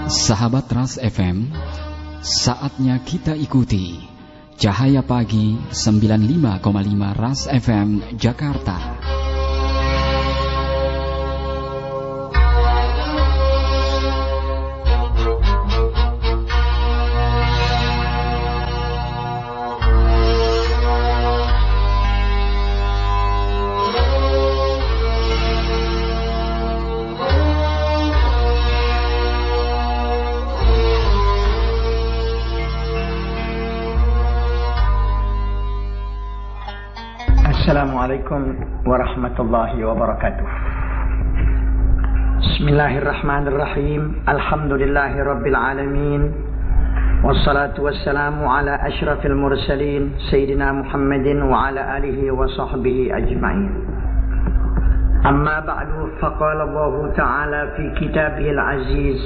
Sahabat Ras FM, saatnya kita ikuti Cahaya Pagi 95,5 Ras FM Jakarta. Assalamualaikum warahmatullahi wabarakatuh. Bismillahirrahmanirrahim. Alhamdulillahi rabbil alamin. Wassalatu wassalamu ala ashrafil mursalin Sayyidina Muhammadin wa ala alihi wa sahbihi ajma'in. Amma ba'du, faqala Allah ta'ala fi kitabihil aziz,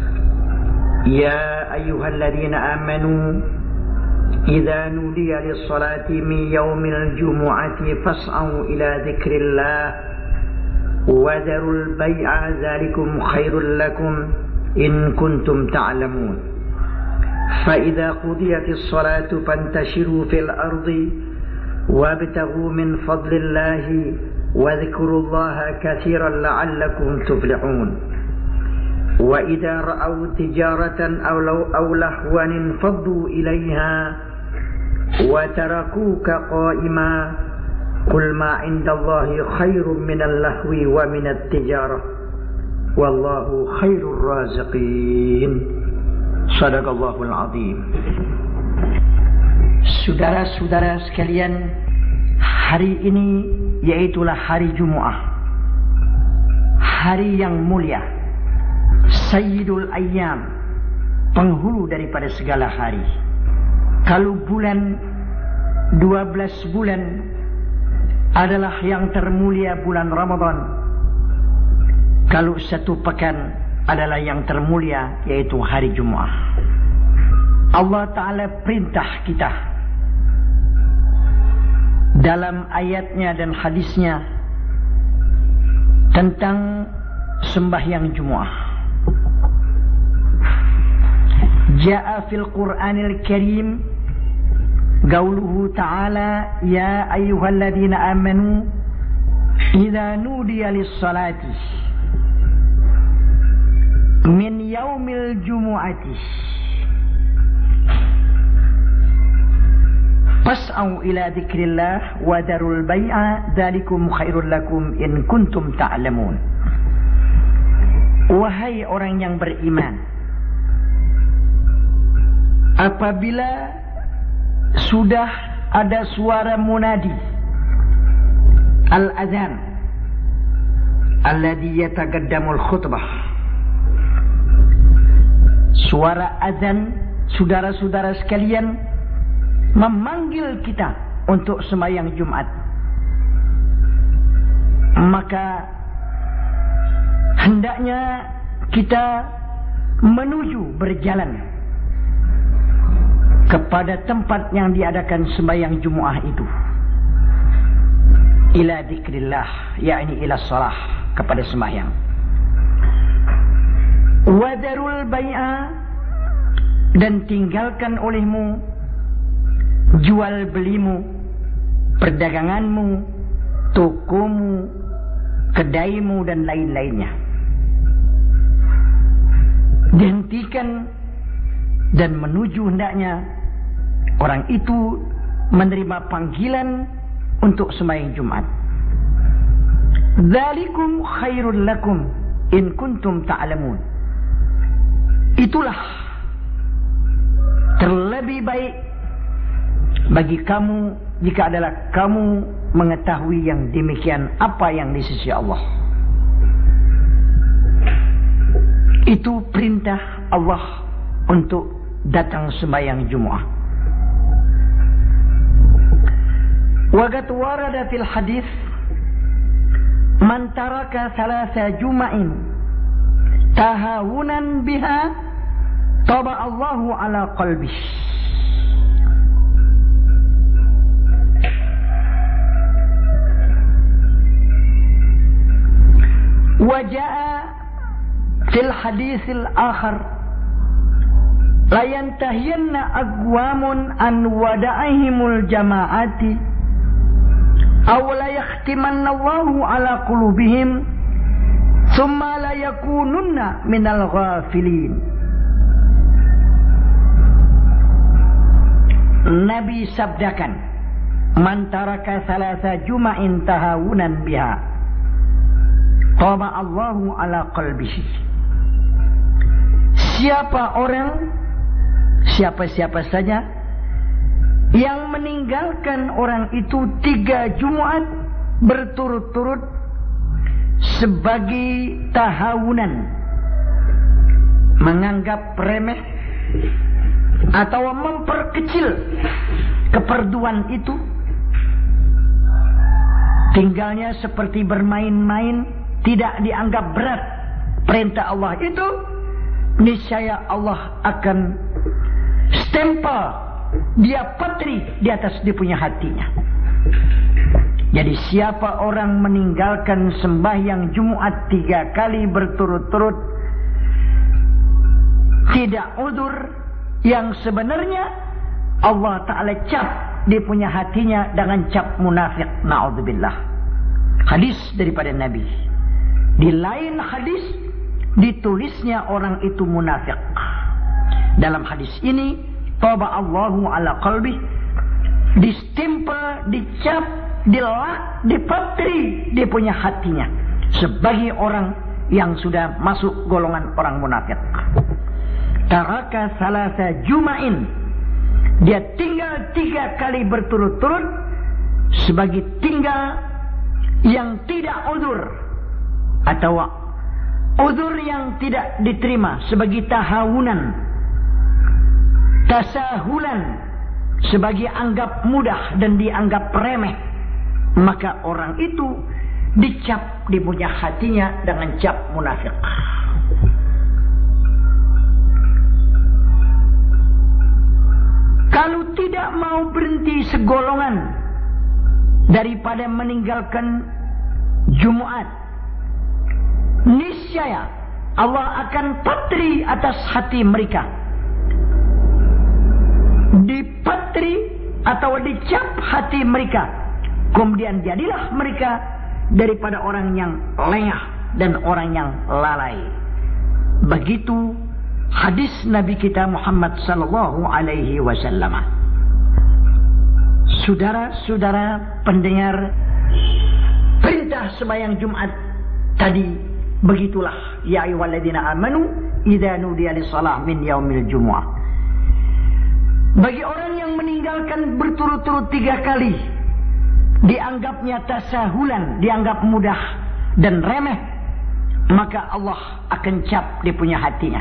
Ya ayyuhalladzina amanu إذا نودي للصلاة من يوم الجمعة فاسعوا إلى ذكر الله وذروا البيع ذلكم خير لكم إن كنتم تعلمون فإذا قضيت الصلاة فانتشروا في الأرض وابتغوا من فضل الله واذكروا الله كثيرا لعلكم تفلحون وإذا رأوا تجارة أو لهوا انفضوا إليها وتركوك قائما قل ما عند الله خير من اللهو ومن التجارة والله خير الرازقين صدق الله العظيم. Saudara-saudara sekalian, hari ini yaitulah hari Jumaat, hari yang mulia, Sayyidul Ayyam, penghulu daripada segala hari. Kalau bulan 12 bulan adalah yang termulia bulan Ramadan, kalau satu pekan adalah yang termulia yaitu hari Jumaat. Allah Ta'ala perintah kita dalam ayatnya dan hadisnya tentang sembahyang Jumaat. Ja'a fil Qur'anil Karim qauluhu ta'ala ya ayyuhalladzina amanu idza nudiya lis-salati min yaumil jumu'ati fas'au ila dzikrillah wa darul bai'a dzalikum khairul lakum in kuntum ta'lamun. Wahai orang yang beriman, apabila sudah ada suara munadi al-azan alladhi yataqaddamul khutbah, suara azan, saudara-saudara sekalian, memanggil kita untuk sembahyang Jumat, maka hendaknya kita menuju berjalan kepada tempat yang diadakan sembahyang Jumaat itu, ila dzikrillah, yakni ila shalah, kepada sembahyang. Wadarul bai'a, dan tinggalkan olehmu jual belimu, perdaganganmu, tokomu, kedaimu dan lain-lainnya. Dihentikan dan menuju hendaknya orang itu menerima panggilan untuk sembahyang Jumat. Dzalikum khairul lakum in kuntum ta'lamun. Itulah terlebih baik bagi kamu jika adalah kamu mengetahui yang demikian apa yang di sisi Allah. Itu perintah Allah untuk datang sembahyang Jumaat. Waqad warada fil hadis man taraka thalatha juma'in tahawunan biha taba Allahu ala qalbih. Wa jaa fil hadisil akhar la yantahiyanna aqwamun an wada'ihimul jama'ati aw la yakhtimanna Allahu ala qulubihim thumma la yakununna minal ghafilin. Nabi sabdakan, man taraka salasa juma'in tahawunan biha taba Allahu ala qalbihi. Siapa saja yang meninggalkan orang itu 3 Jumat berturut-turut sebagai tahawunan, menganggap remeh atau memperkecil keperduan itu, tinggalnya seperti bermain-main, tidak dianggap berat perintah Allah itu, niscaya Allah akan stempel, dia patri di atas dia punya hatinya. Jadi siapa orang meninggalkan sembahyang Jumat 3 kali berturut-turut, tidak udzur, yang sebenarnya Allah Ta'ala cap dia punya hatinya dengan cap munafik, na'udzubillah. Hadis daripada Nabi. Di lain hadis ditulisnya orang itu munafik. Dalam hadis ini taba Allahu ala qalbi, distempel, dicap, dilak, dipatri dia punya hatinya sebagai orang yang sudah masuk golongan orang munafik. Taraka salasa juma'in, dia tinggal 3 kali berturut-turut sebagai tinggal yang tidak udzur atau udzur yang tidak diterima, sebagai tahawunan, tasahulan, sebagai anggap mudah dan dianggap remeh, maka orang itu dicap di punya hatinya dengan cap munafik. Kalau tidak mau berhenti segolongan daripada meninggalkan Jumat, niscaya Allah akan patri atas hati mereka, dipatri atau dicap hati mereka, kemudian jadilah mereka daripada orang yang lengah dan orang yang lalai. Begitu hadis Nabi kita Muhammad sallallahu alaihi wasallam. Saudara-saudara pendengar, perintah sembahyang Jumat tadi begitulah, ya ayyuhalladzina amanu idza nudiya lis-shalah min yaumil jumu'ah. Bagi orang yang meninggalkan berturut-turut 3 kali, dianggapnya tasahulan, dianggap mudah dan remeh, maka Allah akan cap dia punya hatinya.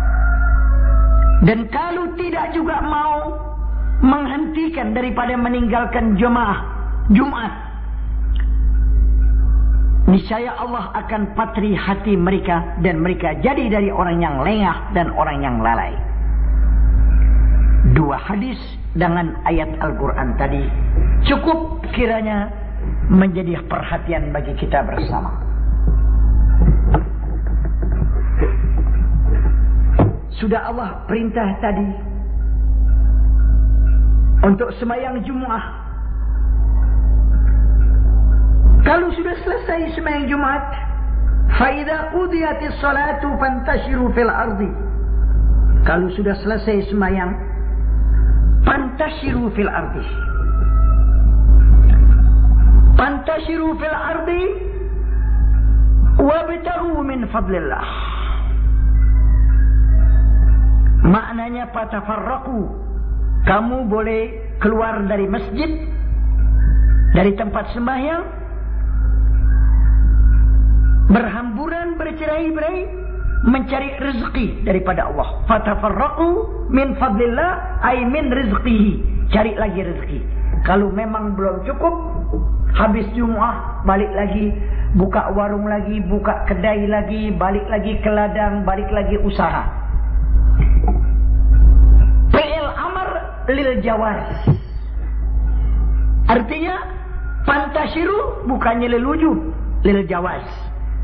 Dan kalau tidak juga mau menghentikan daripada meninggalkan Jumat, niscaya Allah akan patri hati mereka dan mereka jadi dari orang yang lengah dan orang yang lalai. 2 hadis dengan ayat Al-Quran tadi cukup kiranya menjadi perhatian bagi kita bersama. Sudah Allah perintah tadi untuk sembahyang Jumat. Kalau sudah selesai sembahyang Jumat, fa idza udiyatis salatu fantashiru fil ardi. Kalau sudah selesai sembahyang, fantashiru fil ardi. Fantashiru fil ardi wabtaghu min fadlillah. Maknanya fatafarraqu, kamu boleh keluar dari masjid, dari tempat sembahyang, berhamburan, bercerai-berai, mencari rezeki daripada Allah. Fatafarraqu min fadlillah, ay min rizqihi, cari lagi rezeki. Kalau memang belum cukup, habis Jumat balik lagi, buka warung lagi, buka kedai lagi, balik lagi ke ladang, balik lagi usaha. Fi'il amar lil jawaz. Artinya fantashiru bukannya lil jawaz.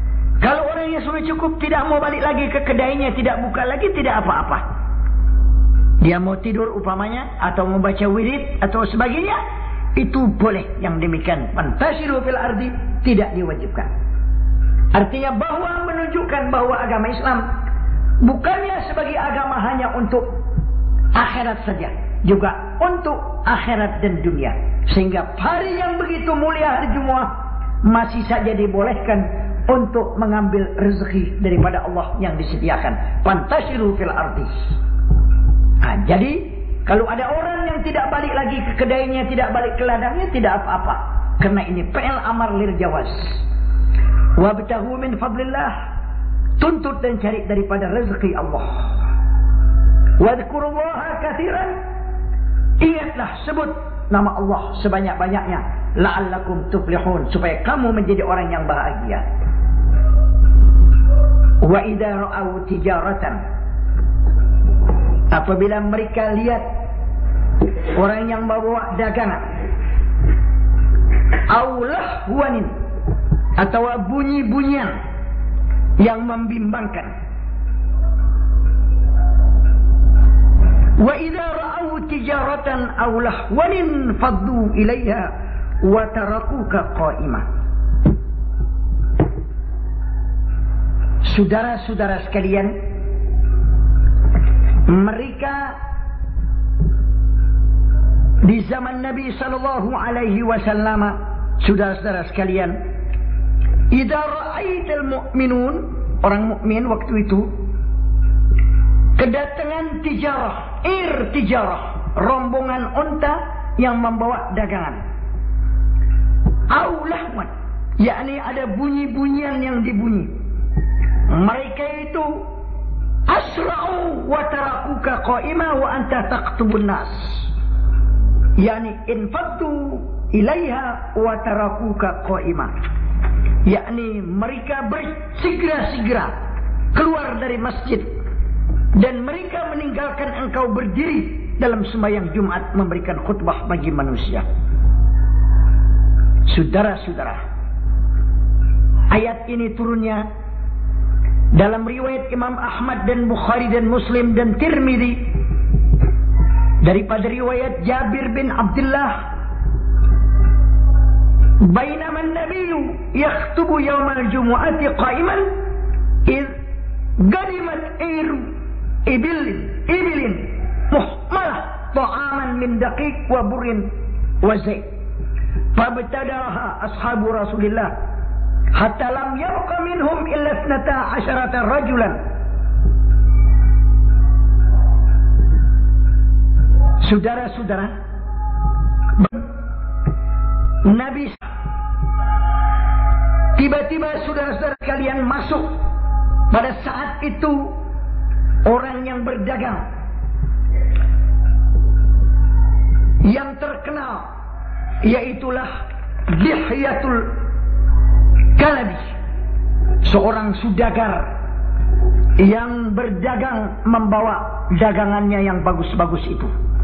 Kalau orang yang sudah cukup tidak mau balik lagi ke kedainya, tidak buka lagi, tidak apa-apa. Dia mau tidur umpamanya, atau membaca wirid atau sebagainya, itu boleh yang demikian. Fantasiru fil ardi, tidak diwajibkan. Artinya bahwa menunjukkan bahwa agama Islam bukannya sebagai agama hanya untuk akhirat saja, juga untuk akhirat dan dunia. Sehingga hari yang begitu mulia, hari Jumat, masih saja dibolehkan untuk mengambil rezeki daripada Allah yang disediakan. Fantasiru fil ardi. Nah, jadi kalau ada orang yang tidak balik lagi ke kedainya, tidak balik ke ladangnya, tidak apa-apa. Karena ini fi'il amar lil jawaz. Wabtaghu min fadlillah. Tuntut dan cari daripada rezeki Allah. Wadhkurullaha katsiran. Ingatlah, sebut nama Allah sebanyak-banyaknya. La'allakum tuflihun, supaya kamu menjadi orang yang bahagia. Wa idza ra'aw tijaratan, apabila mereka lihat orang yang membawa dagangan, aw lahwanin, atau bunyi-bunyian yang membimbangkan. Wa idza ra'aw tijaratan aw lahwanin faddu ilaiha wa tarakuka qa'imah. Saudara-saudara sekalian, mereka di zaman Nabi sallallahu alaihi wasallam, saudara-saudara sekalian, idza ra'aital mu'minun, orang mukmin waktu itu kedatangan tijarah, tijarah, rombongan unta yang membawa dagangan. Au lahwan, yakni ada bunyi-bunyian yang dibunyi. Mereka itu asra'u wa tarakuka qa'ima wa anta taqtubun nas. Yani infaddu ilaiha wa tarakuka qa'ima. Yakni mereka bersegera-segera keluar dari masjid dan mereka meninggalkan engkau berdiri dalam sembahyang Jumat memberikan khutbah bagi manusia. Saudara-saudara, ayat ini turunnya dalam riwayat Imam Ahmad dan Bukhari dan Muslim dan Tirmidzi daripada riwayat Jabir bin Abdullah, bainama an-nabiyyu yakhutubu yaumal jumu'ati qa'iman id gadimat ibilin muhmalah ta'aman min daqiq wa burrin wa zait, fabtadaha ashabu Rasulillah hatta lam yabqa minhum illa 12 rajulan. Saudara-saudara, Nabi tiba-tiba saudara-saudara kalian masuk. Pada saat itu orang yang berdagang yang terkenal yaitulah Dihyatul Kalabi, seorang sudagar yang berdagang membawa dagangannya yang bagus-bagus itu.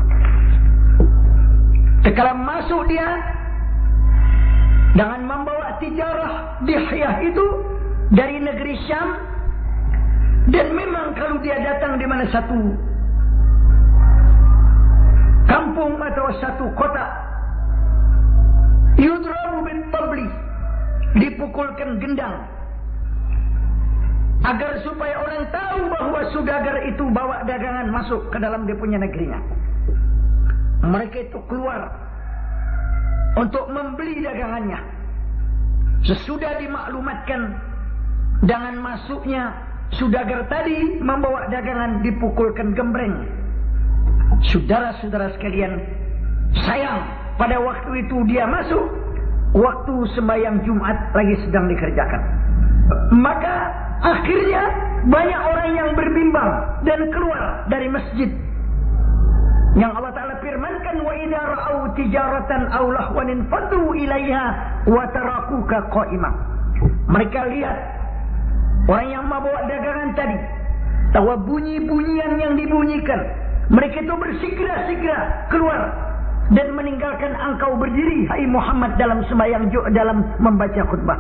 Sekala masuk dia dengan membawa tijarah Dihyah itu dari negeri Syam, dan memang kalau dia datang di mana satu kampung atau satu kota, yudrabu bin tabli, dipukulkan gendang agar supaya orang tahu bahawa sudagar itu bawa dagangan masuk ke dalam dia punya negerinya. Mereka itu keluar untuk membeli dagangannya. Sesudah dimaklumatkan dengan masuknya sudagar tadi membawa dagangan, dipukulkan gembreng. Saudara-saudara sekalian, sayang pada waktu itu dia masuk waktu sembahyang Jumat lagi sedang dikerjakan. Maka akhirnya banyak orang yang berbimbang dan keluar dari masjid. Yang Allah Ta'ala firmankan, wa idza ra'au tijaratan aw lahwan fadu ilaiha wa tarakuka qa'imah. Mereka lihat orang yang membawa dagangan tadi, tahu bunyi-bunyian yang dibunyikan, mereka itu bersegera-segera keluar dan meninggalkan engkau berdiri, hai Muhammad, dalam sembahyang, dalam membaca khutbah.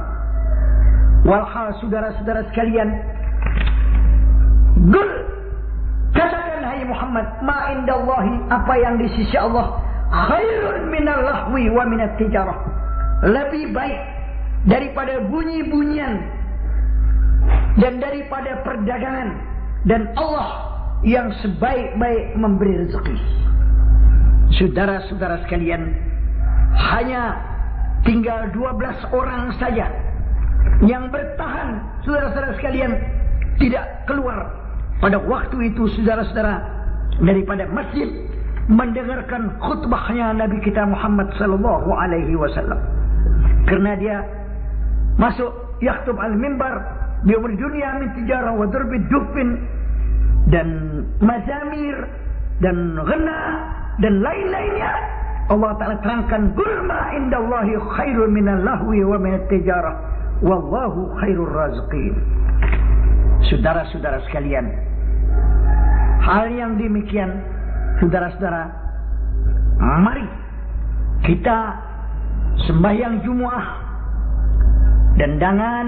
Walhal saudara-saudara sekalian, gul, katakan hai Muhammad, ma indallahi, apa yang di sisi Allah, khairun minal lahwi wa minat tijarah, lebih baik daripada bunyi-bunyian dan daripada perdagangan, dan Allah yang sebaik-baik memberi rezeki. Saudara-saudara sekalian, hanya tinggal 12 orang saja yang bertahan, saudara-saudara sekalian, tidak keluar pada waktu itu, saudara-saudara, daripada masjid mendengarkan khutbahnya Nabi kita Muhammad sallallahu alaihi wasallam. Karena dia masuk yaktub al-mimbar bi umur dunia min tijarah wa darbi dufin dan mazamir dan ghana dan lain-lainnya. Allah Ta'ala terangkan, "Qulma indallahi khairun minal lahwi wa minat tijarah wallahu khairur raziqin." Saudara-saudara sekalian, hal yang demikian, saudara-saudara, mari kita sembahyang Jumat dan dengan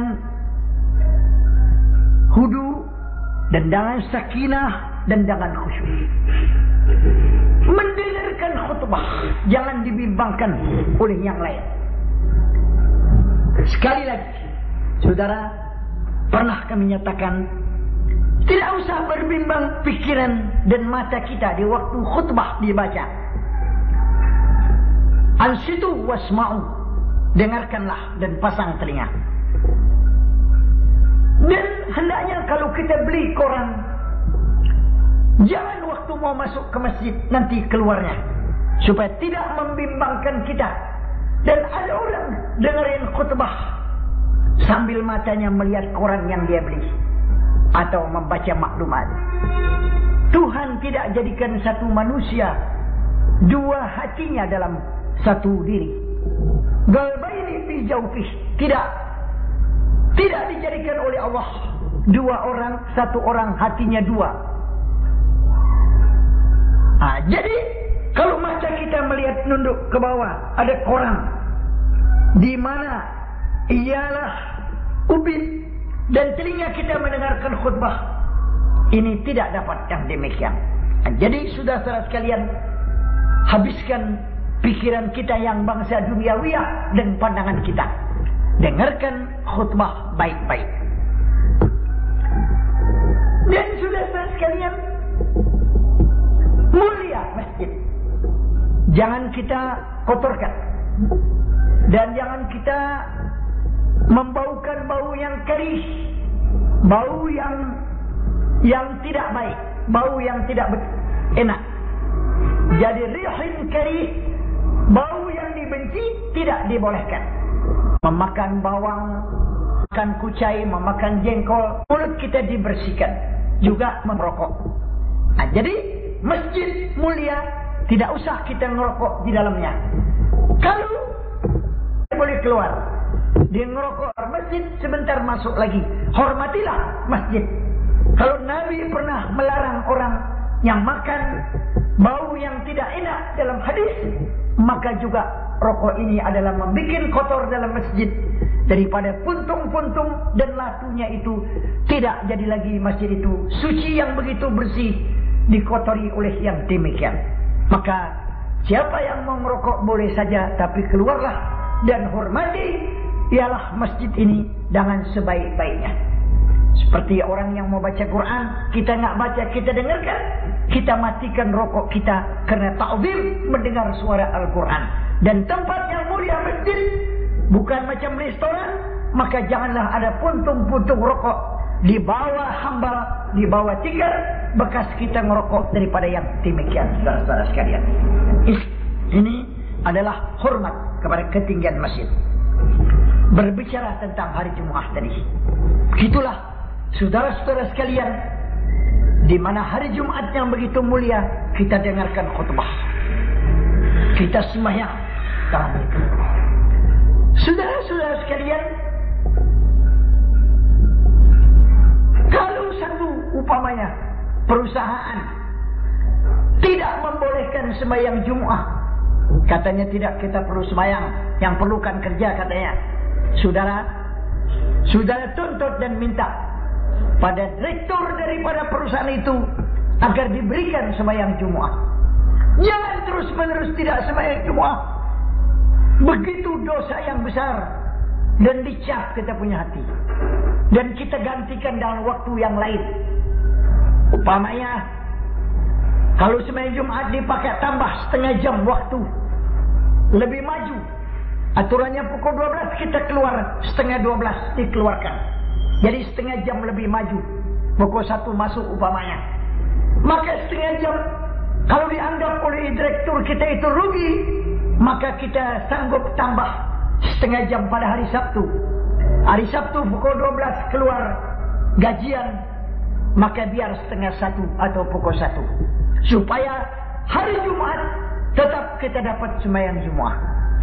hudu dan dengan sakinah dan dengan khusyuk mendengarkan khutbah, jangan dibimbangkan oleh yang lain. Sekali lagi, saudara, pernah kami nyatakan, tidak usah berbimbang pikiran dan mata kita di waktu khutbah dibaca. Ansitu wasma'u, dengarkanlah dan pasang telinga. Dan hendaknya kalau kita beli koran, jangan waktu mau masuk ke masjid nanti keluarnya, supaya tidak membimbangkan kita. Dan ada orang dengerin khutbah sambil matanya melihat koran yang dia beli atau membaca maklumat. Tuhan tidak jadikan satu manusia dua hatinya dalam satu diri. Galbaini fi jawfih, tidak dijadikan oleh Allah dua orang, satu orang hatinya dua. Jadi kalau mata kita melihat nunduk ke bawah ada koran di mana ialah ubin, dan telinga kita mendengarkan khutbah, ini tidak dapat yang demikian. Jadi saudara-saudara sekalian, habiskan pikiran kita yang bangsa duniawiyah dan pandangan kita. Dengarkan khutbah baik-baik. Dan saudara-saudara sekalian, mulia masjid, jangan kita kotorkan, dan jangan kita membaukan bau yang keris, bau yang tidak baik, bau yang tidak enak. Jadi rihin keris, bau yang dibenci, tidak dibolehkan. Memakan bawang, makan kucai, memakan jengkol, mulut kita dibersihkan. Juga merokok. Jadi masjid mulia, tidak usah kita ngerokok di dalamnya. Kalau boleh keluar, dia ngerokok masjid, sebentar masuk lagi, hormatilah masjid. Kalau Nabi pernah melarang orang yang makan bau yang tidak enak dalam hadis, maka juga rokok ini adalah membuat kotor dalam masjid. Daripada puntung-puntung dan latunya itu, tidak jadi lagi masjid itu suci yang begitu bersih, dikotori oleh yang demikian. Maka siapa yang mau merokok boleh saja, tapi keluarlah dan hormati ialah masjid ini dengan sebaik-baiknya. Seperti orang yang mau baca Quran, kita nggak baca, kita dengarkan, kita matikan rokok kita karena ta'zim mendengar suara Al-Quran. Dan tempat yang mulia masjid bukan macam restoran, maka janganlah ada puntung-puntung rokok di bawah hambal, di bawah tikar, bekas kita ngerokok daripada yang demikian, saudara-saudara sekalian. Ini adalah hormat kepada ketinggian masjid. Berbicara tentang hari Jumat tadi, itulah saudara-saudara sekalian, di mana hari Jumat yang begitu mulia, kita dengarkan khutbah, kita sembahyang. Saudara-saudara sekalian, kalau satu umpamanya perusahaan tidak membolehkan sembahyang Jumat, katanya tidak, kita perlu sembahyang, yang perlukan kerja katanya, saudara tuntut dan minta pada direktur daripada perusahaan itu agar diberikan sembahyang Jumat. Jangan terus menerus tidak sembahyang Jumat. Begitu dosa yang besar dan dicap kita punya hati. Dan kita gantikan dalam waktu yang lain. Umpamanya kalau sembahyang Jumat dipakai tambah setengah jam waktu, lebih maju. Aturannya pukul 12 kita keluar, setengah 12 dikeluarkan. Jadi setengah jam lebih maju. Pukul 1 masuk umpamanya. Maka setengah jam, kalau dianggap oleh direktur kita itu rugi, maka kita sanggup tambah setengah jam pada hari Sabtu. Hari Sabtu pukul 12 keluar gajian, maka biar setengah 1 atau pukul 1. Supaya hari Jumat tetap kita dapat sembahyang Jumat.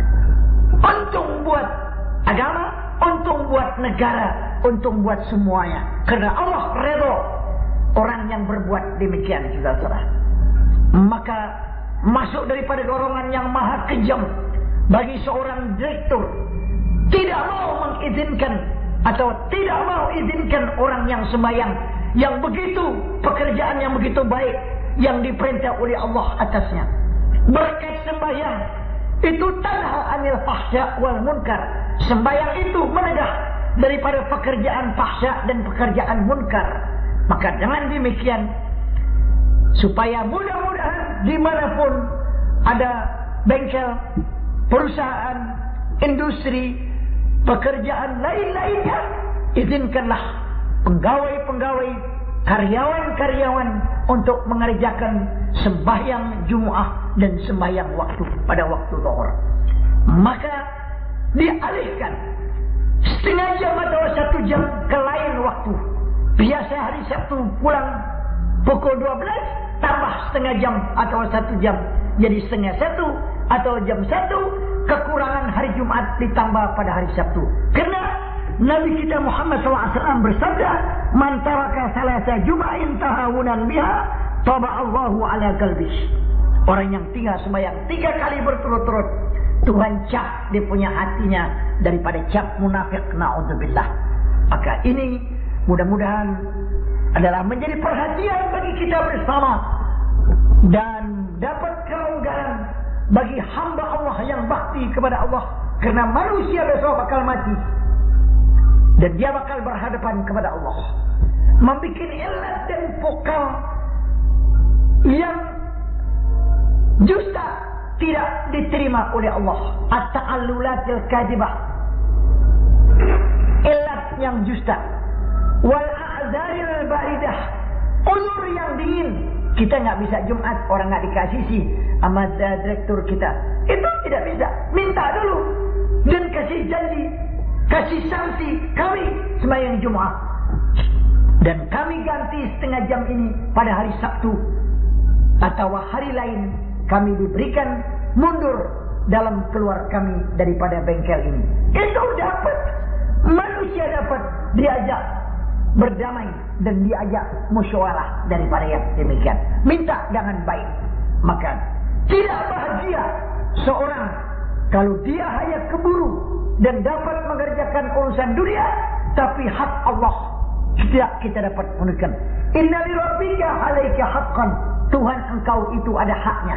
Untung buat agama, untung buat negara, untung buat semuanya. Karena Allah redha orang yang berbuat demikian juga saudara. Maka masuk daripada golongan yang maha kejam bagi seorang direktur tidak mau mengizinkan atau tidak mau izinkan orang yang sembahyang, yang begitu pekerjaan yang begitu baik yang diperintah oleh Allah atasnya. Berkat sembahyang itu tanha anil fahsya wal munkar. Sembahyang itu menegah daripada pekerjaan fahsya dan pekerjaan munkar. Maka dengan demikian, supaya mudah-mudahan dimanapun ada bengkel, perusahaan, industri, pekerjaan lain-lainnya, izinkanlah pegawai-pegawai, karyawan-karyawan untuk mengerjakan sembahyang Jumat dan sembahyang waktu pada waktu zuhur. Maka dialihkan setengah jam atau 1 jam ke lain waktu. Biasa hari Sabtu pulang pukul 12, tambah setengah jam atau 1 jam, jadi setengah 1 atau jam 1. Kekurangan hari Jumat ditambah pada hari Sabtu. Karena Nabi kita Muhammad SAW bersabda, "Man taraka salasa jum'ain tahawunan biha, taba'allahu ala qalbih." Orang yang tinggal sembahyang 3 kali berturut-turut, Tuhan cap dia punya hatinya daripada cap munafik, na'udzubillah. Maka ini mudah-mudahan adalah menjadi perhatian bagi kita bersama dan dapat kelonggaran bagi hamba Allah yang bakti kepada Allah. Karena manusia besok bakal mati dan dia bakal berhadapan kepada Allah. Membikin ilat dan vokal yang dusta tidak diterima oleh Allah. At-ta'allulatil kadibah, ilat yang dusta. Wal a'zaril baridah, ulur yang dingin. Kita nggak bisa Jumat, orang nggak dikasih sih sama direktur kita. Itu tidak bisa. Minta dulu dan kasih janji, kasih sanksi kami sembahyang Jumat. Dan kami ganti setengah jam ini pada hari Sabtu atau hari lain, kami diberikan mundur dalam keluar kami daripada bengkel ini. Itu dapat, manusia dapat diajak berdamai dan diajak musyawarah daripada yang demikian. Minta dengan baik. Maka tidak bahagia seorang kalau dia hanya keburu dan dapat mengerjakan urusan dunia, tapi hak Allah tidak kita dapat menunaikan. Inna li rabbika 'alaika haqqan. Tuhan engkau itu ada haknya.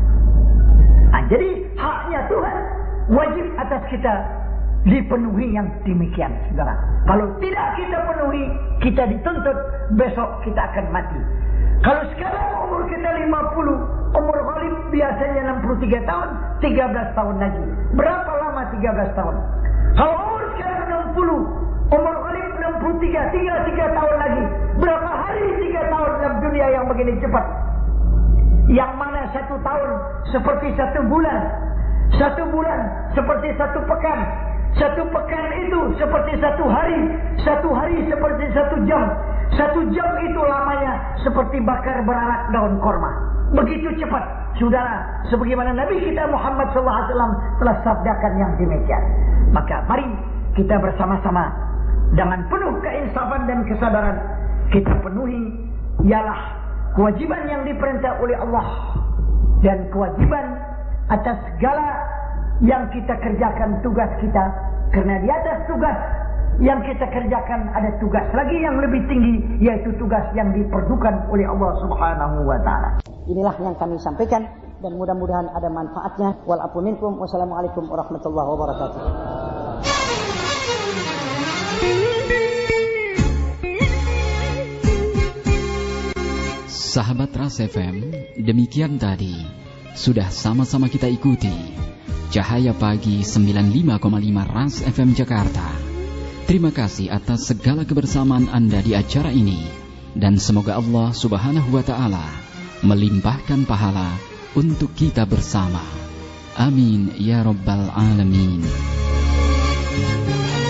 Jadi haknya Tuhan wajib atas kita dipenuhi yang demikian, saudara. Kalau tidak kita penuhi, kita dituntut, besok kita akan mati. Kalau sekarang umur kita 50, umur Ghalib biasanya 63 tahun, 13 tahun lagi. Berapa lama 13 tahun? Kalau umur sekarang 60, umur Ghalib 63, tinggal 3 tahun lagi. Berapa hari 3 tahun dalam dunia yang begini cepat? Yang mana 1 tahun seperti 1 bulan, 1 bulan seperti 1 pekan, 1 pekan itu seperti 1 hari, 1 hari seperti 1 jam, 1 jam itu lamanya seperti bakar berarak daun korma. Begitu cepat, saudara, sebagaimana Nabi kita Muhammad SAW telah sabdakan yang demikian. Maka mari kita bersama-sama dengan penuh keinsafan dan kesadaran kita penuhi ialah kewajiban yang diperintah oleh Allah dan kewajiban atas segala yang kita kerjakan tugas kita. Karena di atas tugas yang kita kerjakan ada tugas lagi yang lebih tinggi, yaitu tugas yang diperdukan oleh Allah Subhanahu wa taala. Inilah yang kami sampaikan dan mudah-mudahan ada manfaatnya. Wal afu minkum. Wassalamualaikum warahmatullahi wabarakatuh. Sahabat Ras FM, demikian tadi sudah sama-sama kita ikuti Cahaya Pagi 95,5 Ras FM Jakarta. Terima kasih atas segala kebersamaan Anda di acara ini, dan semoga Allah Subhanahu wa taala melimpahkan pahala untuk kita bersama. Amin ya rabbal alamin.